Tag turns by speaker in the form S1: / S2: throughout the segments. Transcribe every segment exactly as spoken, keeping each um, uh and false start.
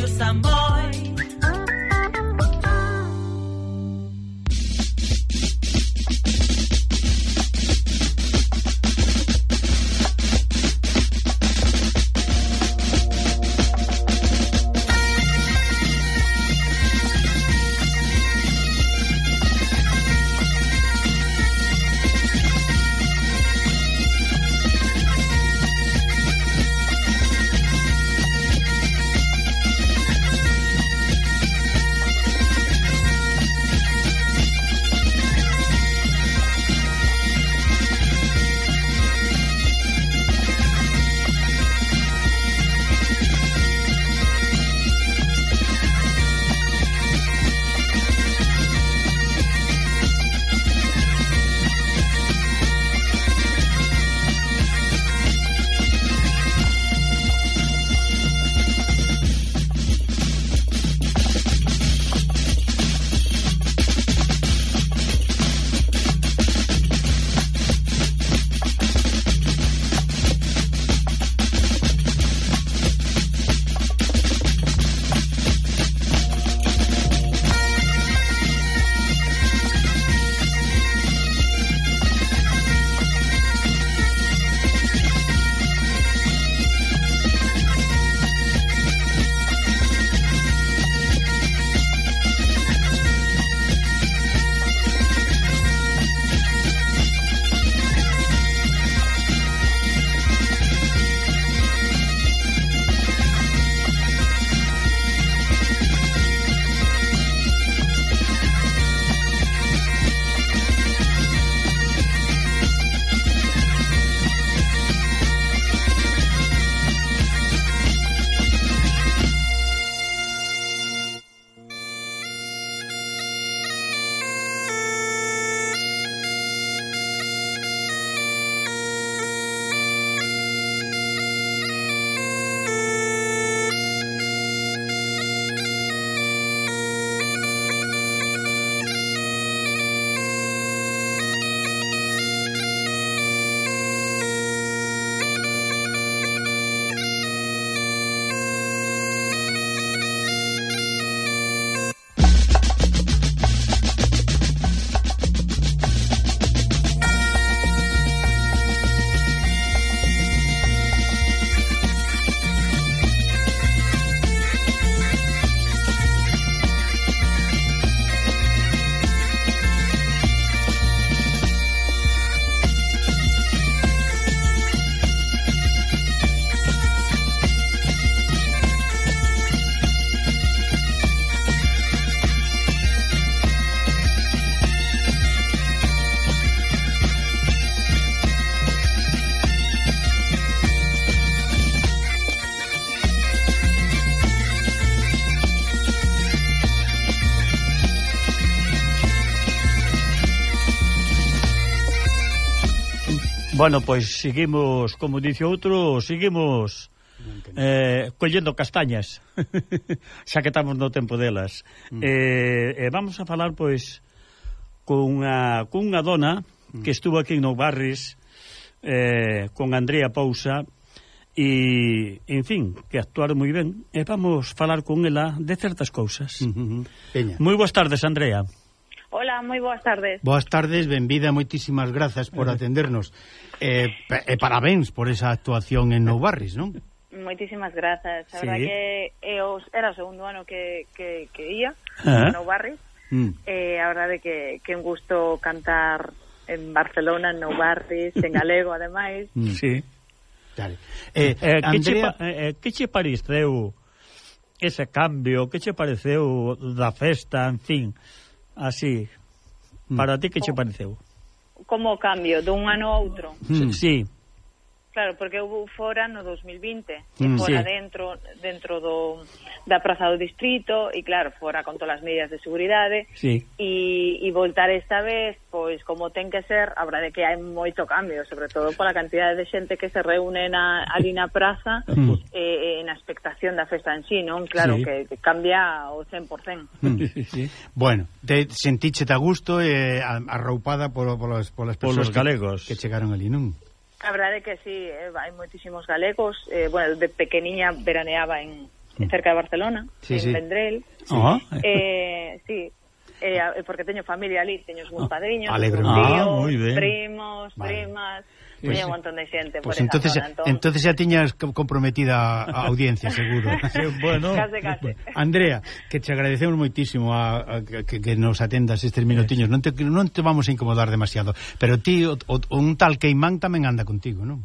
S1: Radio Samboy.
S2: Bueno, pois seguimos, como dice outro, seguimos eh, collendo castañas xa que estamos no tempo delas. mm. eh, eh, vamos a falar pois cunha, cunha dona mm. que estuvo aquí en Noubarris eh, con Andrea Pousa e, en fin, que actuaron moi ben, e vamos falar con ela de certas cousas.
S3: uh-huh. Peña.
S2: Moi boas tardes, Andrea.
S4: Hola, moi boas tardes.
S3: Boas tardes, benvida, moitísimas grazas por atendernos. E eh, eh, parabéns por esa actuación en Noubarris, non?
S4: Moitísimas grazas. A
S2: sí.
S4: verdad que eu, era o segundo ano que, que, que ia
S2: ah.
S4: en Noubarris.
S3: Mm.
S4: E a verdade que, que un gusto cantar en Barcelona, en Noubarris, en galego, ademais.
S3: Mm.
S2: Sí.
S3: Dale. Eh,
S2: eh,
S3: Andrea...
S2: que, che, eh, que che pareceu ese cambio? Que che pareceu da festa, en fin, así? Para ti, que che pareceu?
S4: Como cambio, dun ano a outro?
S2: Mm. Sí.
S4: Claro, porque eu fora no dos mil vinte,
S3: Mm,
S4: e fora
S2: sí.
S4: dentro dentro do da Praza do Distrito, e claro, fora con todas as medidas de seguridade,
S2: Sí.
S4: e, e voltar esta vez, pois como ten que ser, a verdade que hai moito cambio, sobre todo pola cantidade de xente que se reúne na, ali na praza,
S2: Mm.
S4: e, e na expectación da festa en sí, non? Claro,
S2: Sí.
S4: que, que cambia o cen por cento.
S3: Mm.
S2: Sí.
S3: Bueno, te sentíchete a gusto e eh, arroupada por, por las, por las
S2: Por
S3: persoas
S2: los galegos.
S3: que, que chegaron ali, non?
S4: A verdade que sí, eh, hai moitísimos galegos, eh, bueno, de pequeniña veraneaba en, cerca de Barcelona,
S3: sí,
S4: en
S3: sí.
S4: Vendrell.
S2: Sí. Oh.
S4: Eh, sí, eh, porque teño familia ali, teño uns padriños,
S3: Alegre.
S4: un
S2: Ah,
S4: tío,
S2: muy ben.
S4: primos,
S3: Vale.
S4: primas,
S3: Pues,
S4: teño un montón de xente
S3: Pues
S4: por
S3: entonces,
S4: esa zona, entón,
S3: entonces xa tiñas comprometida a audiencia, seguro.
S2: Sí, bueno.
S4: case, case.
S3: Andrea, que te agradecemos moitísimo a, a, que, que nos atendas estes minutiños. Non te, non te vamos a incomodar demasiado, pero ti, o, o, un tal Queimán tamén anda contigo, non?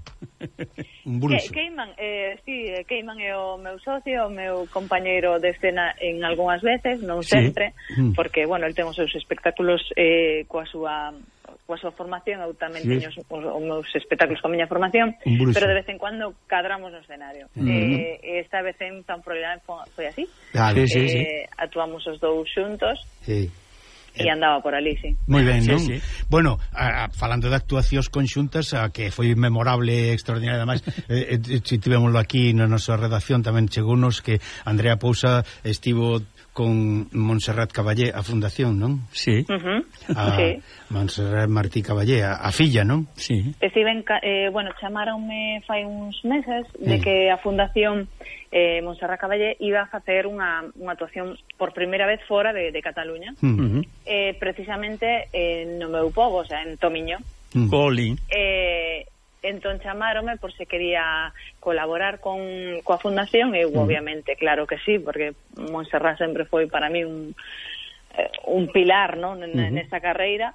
S3: Un bruxo.
S4: Que, Queiman, eh, sí, Queiman é o meu socio, o meu compañeiro de escena en algunhas veces, non
S2: Sí.
S4: sempre,
S3: Mm.
S4: porque, bueno, el ten os seus espectáculos eh, coa súa coa súa formación, eu tamén
S2: Sí.
S4: teño os, os, os meus espectáculos coa miña formación,
S3: Un bruxo.
S4: pero de vez en cuando cadramos no escenario.
S3: Mm.
S4: Eh, esta vez en Pamplona foi así.
S3: Vale.
S2: Sí, sí.
S4: eh, actuamos os dous xuntos
S3: Sí.
S4: e andaba por ali, sí.
S3: Moi ben,
S2: Sí,
S3: non?
S2: sí.
S3: Bueno, a, a, falando de actuacións conxuntas, a que foi memorable, extraordinaria, ademais, eh, eh, si tivémoslo aquí na nosa redacción, tamén chegounos que Andrea Pousa estivo con Montserrat Caballé, a fundación, non?
S2: Sí,
S4: Uh-huh.
S3: A
S4: Sí.
S3: Montserrat Martí Caballé, a, a filla, non?
S2: sí.
S4: Estiven, eh, bueno, chamaronme fai uns meses de
S3: Sí.
S4: que a Fundación eh, Montserrat Caballé iba a facer unha, unha actuación por primeira vez fora de, de Cataluña,
S3: Mm.
S2: Uh -huh.
S4: eh, precisamente eh, no meu pobo, o sea, en Tomiño.
S3: Mm.
S2: Colin.
S4: Eh, entón chamaronme por se quería colaborar con coa Fundación e eu,
S2: Mm.
S4: obviamente, claro que sí, porque Montserrat sempre foi para mí un, eh, un pilar, non, en,
S2: Uh -huh.
S4: nesta carreira.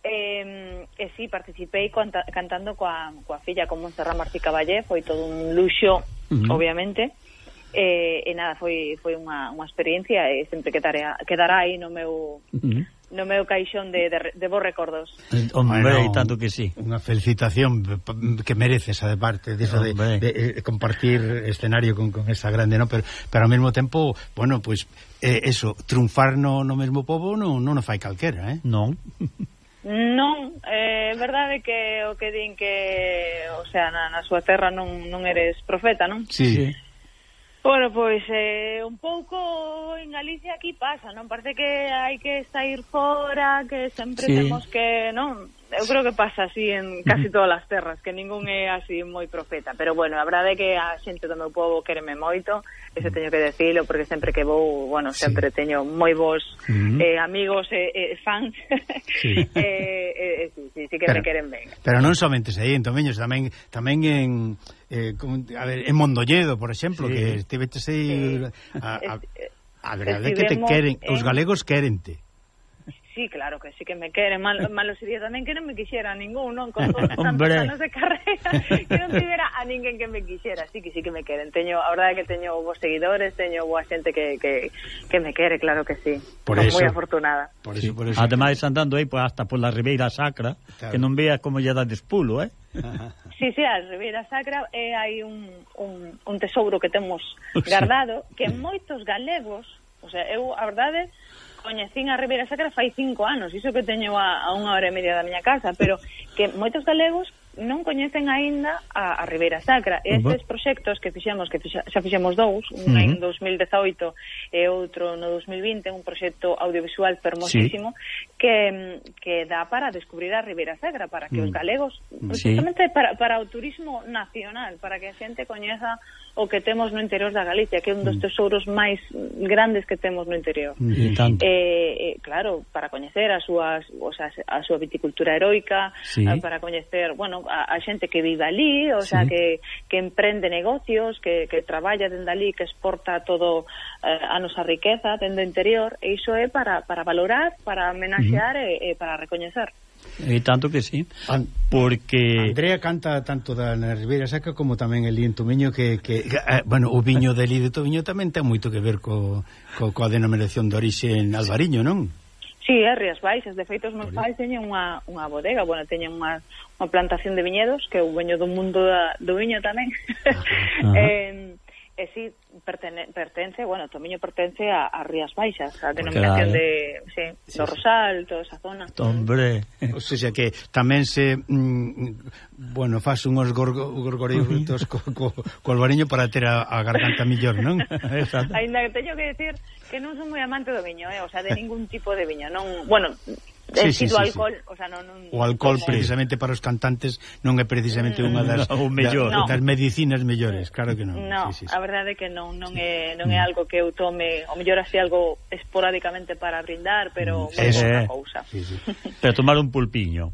S4: Eh, e sí, participei canta, cantando coa, coa filla, con Montserrat Martí Caballé, foi todo un luxo,
S2: Uh -huh.
S4: obviamente, e, e nada, foi foi unha, unha experiencia e sempre quedará, quedará aí no meu
S2: Uh -huh.
S4: no meu caixón de, de, de bons recordos.
S2: Hombre,
S3: Bueno,
S2: e tanto que sí.
S3: Unha felicitación que mereces a de parte de, eso de,
S2: Hombre.
S3: de, de compartir escenario con, con esa grande, ¿no? Pero, pero ao mesmo tempo, bueno, pues eh, eso, triunfar no, no mesmo pobo non no, no fai calquera, eh?
S2: Non.
S4: Non, é eh, verdade que o que din que, o sea, na, na súa terra non, non eres profeta, non?
S3: Sí.
S4: Bueno, pois eh, un pouco en Galicia aquí pasa, non? Parece que hai que sair fora, que sempre
S2: Sí.
S4: temos que, non? Eu creo que pasa así en casi todas as terras, que ningún é así moi profeta, pero bueno, a verdade é que a xente do meu pobo quéreme moito, eso teño que decilo, porque sempre que vou, bueno,
S3: Sí.
S4: sempre teño moi bons
S2: Uh -huh.
S4: eh, amigos e eh, eh, fans,
S2: Sí.
S4: eh, eh, sí, sí, sí que
S3: Pero-
S4: me queren ben.
S3: Pero non somente aí en Tomeños, tamén tamén en eh, como, a ver, en Mondolledo, por exemplo,
S2: Sí.
S3: que estiveches aí
S4: Sí.
S3: a, a,
S4: Es-
S3: a verdade é que te
S4: estivemos
S3: queren, os
S4: en-
S3: galegos querente.
S4: Sí, claro que sí que me queren. Mal, malo sería tamén que non me quixera ningún, non? Con todos os tantos
S2: Hombre.
S4: anos de carreira, que non tivera a ninguén que me quixera. Sí que sí que me queren. Teño, a verdade é que teño vos seguidores, teño boa xente que, que, que me quere, claro que sí.
S3: Por
S4: Son
S3: eso.
S4: moi afortunada.
S3: Por
S2: Sí.
S3: eso, por eso.
S2: Ademais, andando aí pues, hasta por la Ribeira Sacra,
S3: Claro.
S2: que non vea como lle dá despulo, eh?
S4: Sí, sí, a Ribeira Sacra é hai un, un, un tesouro que temos
S2: Sí.
S4: guardado, que moitos galegos, o sea, eu, a verdade, coñecín a Ribeira Sacra fai cinco anos, iso que teño a, a unha hora e media da miña casa, pero que moitos galegos non coñecen aínda a, a Ribeira Sacra. E estes proxectos que fixemos, que fixa, xa fixemos dous, un
S2: Uh-huh.
S4: en dos mil dezaoito e outro no dos mil vinte, un proxecto audiovisual fermosísimo, sí. que, que dá para descubrir a Ribeira Sacra, para que
S2: Mm.
S4: os galegos,
S2: Sí.
S4: justamente para, para o turismo nacional, para que a xente coñeza o que temos no interior da Galicia, que é un dos tesouros máis grandes que temos no interior.
S2: E tanto.
S4: Eh, eh, claro, para coñecer as súas, o sea, a súa viticultura heroica,
S2: Sí.
S4: eh, para coñecer, bueno, a, a xente que vive ali, o sea,
S2: Sí.
S4: que, que emprende negocios, que, que traballa dende ali, que exporta todo eh, a nosa riqueza dende o interior, e iso é para, para valorar, para homenaxear uh-huh. e, e para recoñecer.
S2: E tanto que sí.
S3: An-
S2: Porque...
S3: Andrea canta tanto da na Ribeira Sacra como tamén el en Tomiño que, que eh, bueno, o viño de Lí de Tomiño tamén ten moito que ver co, co, coa denominación de orixe en Albariño, non?
S4: Sí, é Rías Baixas, de feito os meus pais teñen unha, unha bodega, bueno, teñen unha, unha plantación de viñedos, que eu veño do mundo da, do viño tamén.
S2: Ajá.
S4: eh, e si, pertene, pertence, bueno, Tomiño pertence a, a Rías Baixas, a denominación
S2: Claro.
S4: de, sí,
S3: Sí,
S4: do
S3: sí.
S4: Rosal, toda esa zona.
S2: Hombre...
S3: O sea que tamén se mm, bueno, faz unhos gorgo, gorgoritos co, co, co albariño para ter a, a garganta millor, non?
S4: Ainda que teño que decir que non son moi amante do viño, eh? O sea, de ningún tipo de viño, non, bueno,
S3: Sí,
S4: sí,
S3: sí,
S4: do
S3: sí,
S4: alcohol,
S3: sí.
S4: o sea, non, non
S3: o alcohol
S4: como...
S3: precisamente para os cantantes non é precisamente unha das,
S2: no, mellor.
S3: da,
S4: No.
S3: das medicinas mellores, claro que non.
S4: No,
S3: sí, sí, sí.
S4: a verdade é que non, non é non é algo que eu tome, o mellor así algo esporádicamente para brindar, pero moi
S3: Eso.
S4: pouca cousa.
S3: Sí, sí.
S2: Para tomar un pulpiño.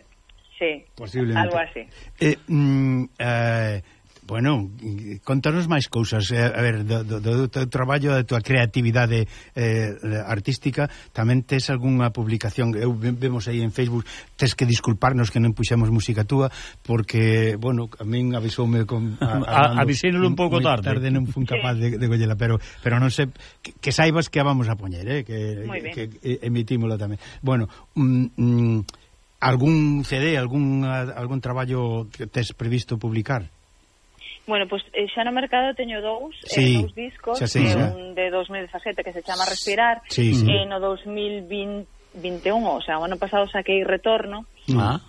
S4: Sí,
S3: Posiblemente.
S4: algo así.
S3: Eh, mm, eh, bueno, contanos máis cousas, eh, a ver, do, do, do teu traballo, da tua creatividade eh, artística, tamén tes algunha publicación, eu vemos aí en Facebook, tes que disculparnos que non puxemos música túa, porque, bueno, a min avisoume con...
S2: A, avisínolo un pouco tarde.
S3: tarde non fun capaz de, de gollela, pero pero non sei, que, que saibas que a vamos a poñer, eh, que, que, que emitímolo tamén. Bueno, mm, mm, algún C D, algún, algún traballo que tes previsto publicar?
S4: Bueno, pues eh, xa no mercado teño dous,
S3: sí,
S4: eh, dous discos,
S3: xa sei,
S4: eh,
S3: xa.
S4: un de dos mil dezasete que se chama Respirar,
S3: sí, sí.
S4: e no dos mil vinte e un, o sea, o ano pasado saquei Retorno,
S2: Ah.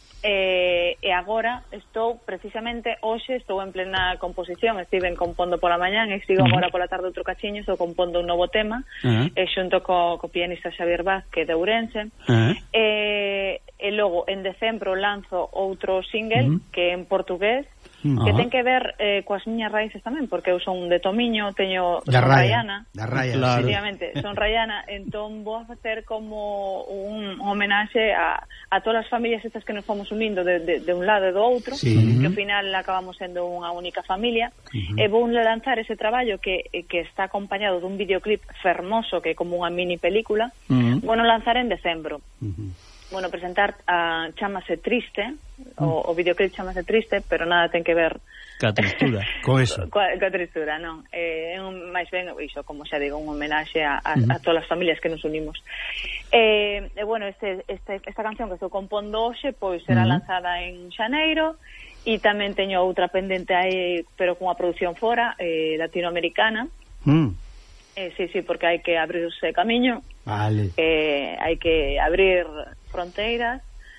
S4: eh, e agora estou, precisamente, hoxe estou en plena composición, estiven compondo pola mañán, e sigo agora pola tarde outro cachiño, estou compondo un novo tema,
S2: Uh-huh.
S4: e xunto co, co pianista Xavier Vázquez de Ourense,
S2: Uh-huh.
S4: e, e logo en decembro lanzo outro single,
S2: Uh-huh.
S4: que é en portugués,
S2: Uh-huh.
S4: que ten que ver eh, coas miñas raíces tamén, porque eu son de Tomiño, teño
S3: Da
S4: son
S3: raya,
S4: raiana,
S3: da raya,
S2: claro.
S4: efectivamente, son raiana, entón vou a facer como un homenaxe a, a todas as familias estas que nos fomos unindo de, de, de un lado e do outro,
S3: sí.
S4: que ao final acabamos sendo unha única familia, uh-huh. e vou lanzar ese traballo que, que está acompañado dun videoclip fermoso, que é como unha mini película, uh-huh. bueno, lanzar en decembro. Uh-huh. Bueno, presentar a Chámase Triste, o, o videoclip Chámase Triste, pero nada ten que ver
S2: ca tristura.
S3: Co eso.
S4: Coa, coa tristura, non. É eh, un, máis ben, iso, como xa digo, un homenaxe a, a, uh-huh. a todas as familias que nos unimos. E, eh, bueno, este, este, esta canción que estou compondo hoxe, pois será uh-huh. lanzada en xaneiro, e tamén teño outra pendente aí, pero cunha produción fora, eh, latinoamericana.
S3: Mm.
S4: Eh, sí, sí, porque hai que abrirse camiño.
S3: Vale.
S4: Eh, hai que abrir fronteiras,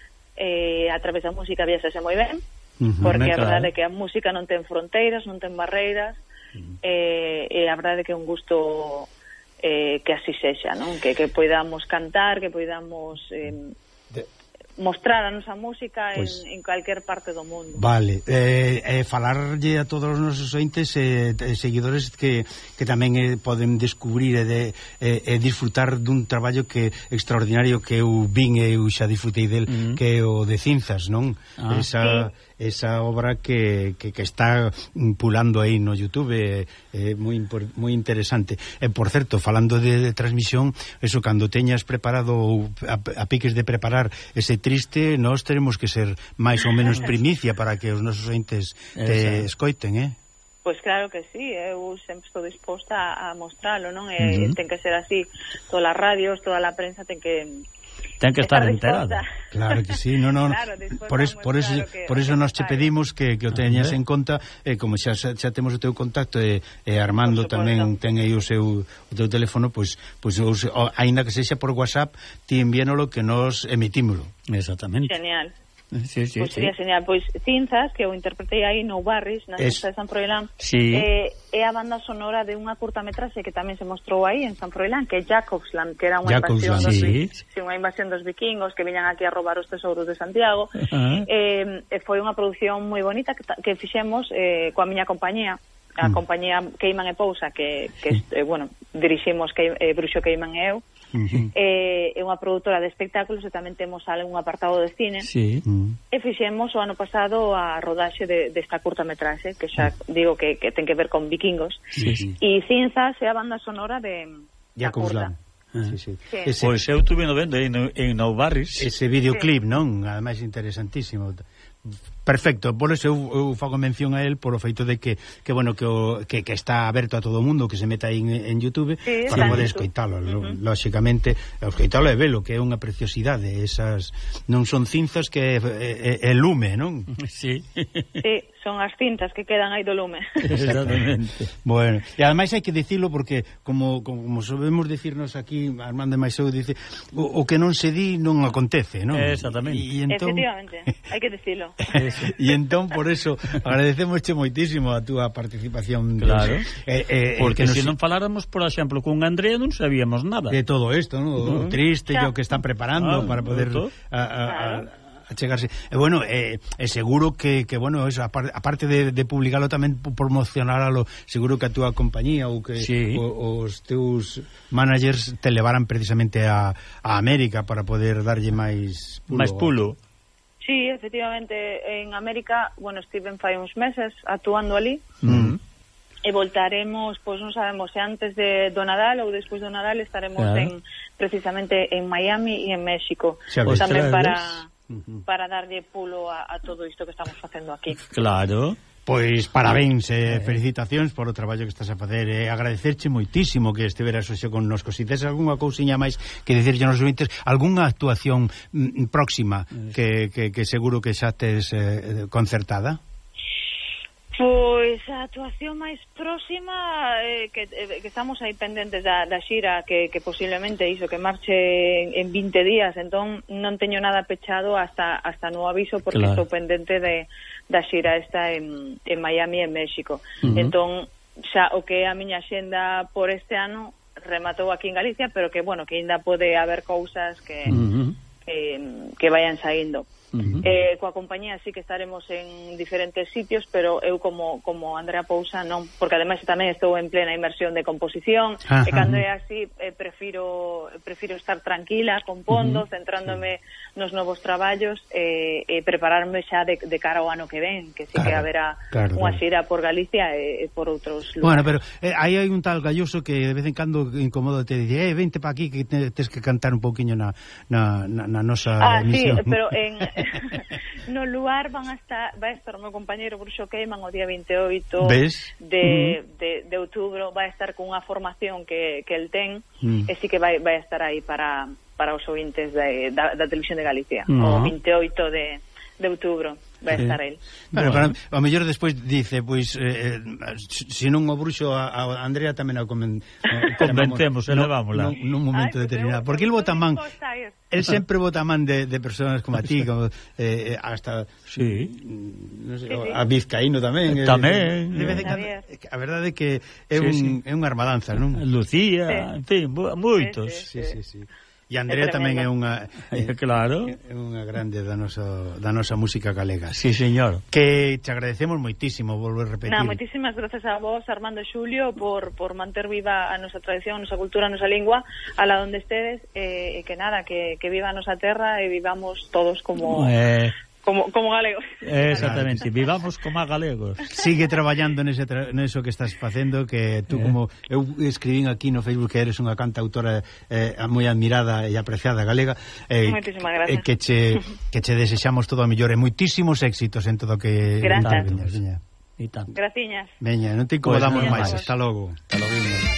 S4: eh, a través da música viaxase moi ben, uh-huh, porque a verdade é que a música non ten fronteiras, non ten barreiras, uh-huh. eh, e a verdade é que é un gusto eh, que así sexa, non? Que, que poidamos cantar, que poidamos eh, de... mostrar a nosa música pues, en, en calquer parte do mundo.
S3: Vale, eh, eh, falarlle a todos os nosos ointes e eh, seguidores que, que tamén eh, poden descubrir e, de, eh, e disfrutar dun traballo que extraordinario que eu vin e eu xa disfrutei del, uh-huh. que é o de Cinzas, non? Ah, esa, sí. esa obra que, que, que está pulando aí no YouTube, é eh, eh, moi, moi interesante. E, por certo, falando de, de transmisión, eso, cando teñas preparado a, a piques de preparar ese triste, nós teremos que ser máis ou menos primicia para que os nosos entes te escoiten, eh?
S4: Pois claro que sí, eu sempre estou disposta a, a mostralo, non? E uh-huh. ten que ser así, todas as radios, toda a prensa ten que
S2: ten que estar enterada.
S3: Claro que sí, no, no, claro, por eso por eso claro por eso nos che pedimos que, que o teñas en conta, e eh, como xa xa temos o teu contacto e eh, Armando tamén ten aí o seu o teu teléfono, pois pois pues, aínda que sexa por WhatsApp, ti envíanolo que nos emitímolo.
S2: Exactamente.
S4: Genial.
S2: Sí, sí,
S4: pois
S2: sí.
S4: sería señal. Pois Cinzas, que eu interpretei aí no Barris, na Festa de San Froilán,
S2: sí.
S4: eh, é a banda sonora de unha curtametraxe que tamén se mostrou aí en San Froilán, que é Jacobsland, que era unha invasión dos,
S2: sí.
S4: sí, unha invasión dos vikingos que viñan aquí a roubar os tesouros de Santiago.
S2: Uh-huh.
S4: eh, e foi unha produción moi bonita que, que fixemos eh, coa miña compañía, a mm. compañía Queiman e Pousa, que, que sí. eh, bueno, diriximos que, eh, Bruxo Queiman e eu. Uh-huh. eh, é unha produtora de espectáculos e tamén temos algún apartado de cine,
S2: sí. uh-huh.
S4: e fixemos o ano pasado a rodaxe de, desta curtametraxe que xa uh-huh. digo que, que ten que ver con vikingos,
S2: sí, sí.
S4: e Cinzas é a banda sonora de
S3: Jacobsland. Sí, sí.
S4: Sí.
S3: Ese,
S2: pois eu estuve no vendo en, en Nou Barris
S3: ese videoclip, sí. non? Ademais interesantísimo. Perfecto, por eso eu, eu fago mención a él polo feito de que, que bueno, que, o, que, que está aberto a todo o mundo, que se meta aí en, en YouTube, sí, para poder escoitalo, uh-huh. lóxicamente, escoitalo e velo, que é unha preciosidade, esas non son cinzas que é, é, é lume, non?
S2: Sí.
S4: Sí, son as cintas que quedan aí do lume.
S2: Exactamente.
S3: Bueno, e ademais hai que dicilo porque como, como sabemos dicirnos aquí, Armando e Maiseu dice, o, o que non se di non acontece, non?
S2: Exactamente.
S3: E, e entón...
S4: Efectivamente, hai que dicilo.
S3: E entón, por eso, agradecemosche moitísimo a túa participación.
S2: Claro,
S3: eh, eh,
S2: porque
S3: se
S2: se nos... non faláramos, por exemplo, con Andrea non sabíamos nada
S3: de todo isto, ¿no? Uh -huh. O triste,
S4: xa.
S3: o que están preparando ah, para poder a, a, a, a chegarse. E bueno, eh, eh, seguro que, que bueno, eso, aparte de, de publicarlo tamén promocionaralo, seguro que a túa compañía ou que
S2: sí.
S3: o, os teus managers te levaran precisamente a, a América para poder darlle máis pulo.
S2: Máis pulo.
S4: Sí, efectivamente, en América, bueno, estiven fai uns meses actuando ali.
S2: Mm.
S4: E voltaremos, pois non sabemos se antes de do Nadal ou despois do Nadal estaremos claro. en precisamente en Miami e en México.
S2: Pues
S4: tamén para uh-huh. para darlle pulo a, a todo isto que estamos facendo aquí.
S2: Claro.
S3: Pois parabéns e eh, felicitacións por o traballo que estás a facer e agradecerche moitísimo que estiveras hoxe con nosco. Se tes algunha cousiña máis que dicirlle nos ouvintes, algunha actuación mm, próxima que, que, que seguro que xa tes eh, concertada?
S4: Pois a actuación máis próxima eh, que, eh, que estamos aí pendentes da, da xira que, que posiblemente iso que marche en, en vinte días, entón non teño nada pechado hasta hasta no aviso porque claro. estou pendente de, da xira esta en, en Miami e en México. Uh -huh. Entón xa o que é a miña xenda por este ano rematou aquí en Galicia, pero que bueno, que ainda pode haber cousas que, uh -huh. que, que vayan saindo. Uh -huh. eh, coa compañía sí que estaremos en diferentes sitios, pero eu como como Andrea Pousa non, porque ademais tamén estou en plena inmersión de composición. Ajá. E cando é así eh, prefiro prefiro estar tranquila, compondo, uh -huh. centrándome sí. nos novos traballos e eh, eh, prepararme xa de, de cara ao ano que ven, que sí claro, que haberá claro, unha xira claro. por Galicia e, e por outros lugares.
S3: Bueno, pero eh, aí hai un tal Galloso que de vez en cando incomodo te dice, eh, vente pa aquí que te, tes que cantar un pouquiño na, na, na, na nosa
S4: ah,
S3: emisión.
S4: Ah, sí, pero en no lugar van a estar, vai a estar o meu compañeiro Bruxo Queiman o día veintioito
S3: ¿Ves?
S4: de,
S3: uh -huh.
S4: de, de outubro, vai a estar con unha formación que, que el ten,
S3: uh -huh.
S4: e sí que vai, vai a estar aí para, para os ouvintes de, da, da Televisión de Galicia, uh -huh. o veintioito de, de outubro vai sí. estar el.
S3: Bueno, bueno. Para, a mellor despois dice, pois eh, se non o Bruxo a, a Andrea tamén a comen, eh,
S2: convencemos, elevámola
S3: no, nun momento Ay, determinado, porque el bota man el sempre bota man de, de personas como a ti, como eh, hasta
S2: sí.
S3: no sé, sí, sí. a Vizcaíno tamén.
S2: Tamén.
S3: De, de vez en cando, a verdade é que é sí, un sí. é unha armadanza, non?
S2: Lucía, sí. en fin, moitos.
S3: Sí, sí, sí. sí. E Andrea é tamén é unha
S2: eh, claro,
S3: é unha grande da nosa da nosa música galega.
S2: Sí, señor.
S3: Que te agradecemos moitísimo, volver a repetir.
S4: Na, moitísimas grazas a vos, Armando e Xulio, por por manter viva a nosa tradición, a nosa cultura, a nosa lingua, a la donde estedes, e eh, que nada, que que viva a nosa terra e vivamos todos como eh Como, como galegos.
S2: Exactamente, vivamos como a galegos.
S3: Sigue traballando nese, tra neso que estás facendo, que tú, eh. como eu escribín aquí no Facebook, que eres unha cantautora eh, moi admirada e apreciada galega, eh,
S4: moitísimas gracias.
S3: Eh, que, che, que che desexamos todo o mellor e moitísimos éxitos en todo o que...
S4: Grandes.
S2: E tanto.
S4: Graciñas.
S3: Veña, non te incomodamos pues, máis, hasta logo.
S2: Hasta logo.